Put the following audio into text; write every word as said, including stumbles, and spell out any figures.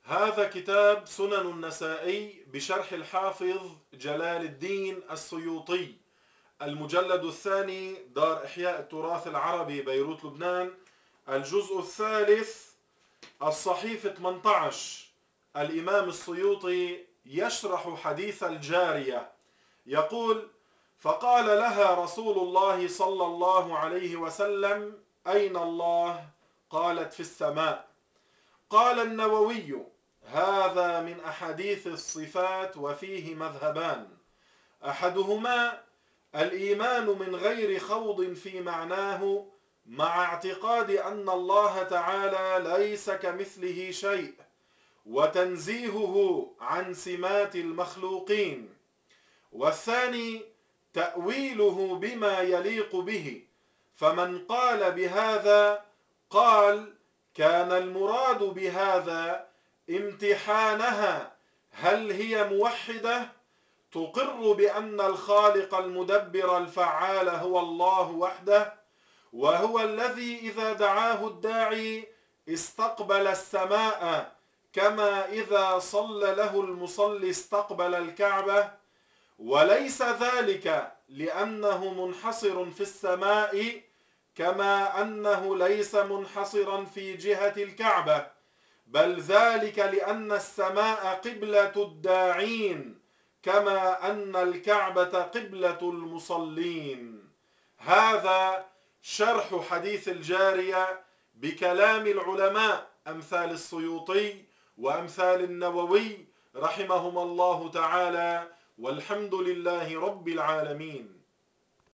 هذا كتاب سنن النسائي بشرح الحافظ جلال الدين السيوطي، المجلد الثاني، دار إحياء التراث العربي، بيروت لبنان، الجزء الثالث، الصحيفة ثمانية عشر. الإمام السيوطي يشرح حديث الجارية، يقول: فقال لها رسول الله صلى الله عليه وسلم: أين الله؟ قالت: في السماء. قال النووي: هذا من أحاديث الصفات وفيه مذهبان، أحدهما الإيمان من غير خوض في معناه، مع اعتقاد أن الله تعالى ليس كمثله شيء، وتنزيهه عن سمات المخلوقين. والثاني تأويله بما يليق به، فمن قال بهذا قال: كان المراد بهذا امتحانها، هل هي موحدة تقر بأن الخالق المدبر الفعال هو الله وحده، وهو الذي إذا دعاه الداعي استقبل السماء، كما إذا صلى له المصلي استقبل الكعبة، وليس ذلك لأنه منحصر في السماء، كما أنه ليس منحصرا في جهة الكعبة، بل ذلك لأن السماء قبلة الداعين، كما أن الكعبة قبلة المصلين. هذا شرح حديث الجارية بكلام العلماء أمثال السيوطي وأمثال النووي رحمهم الله تعالى، والحمد لله رب العالمين.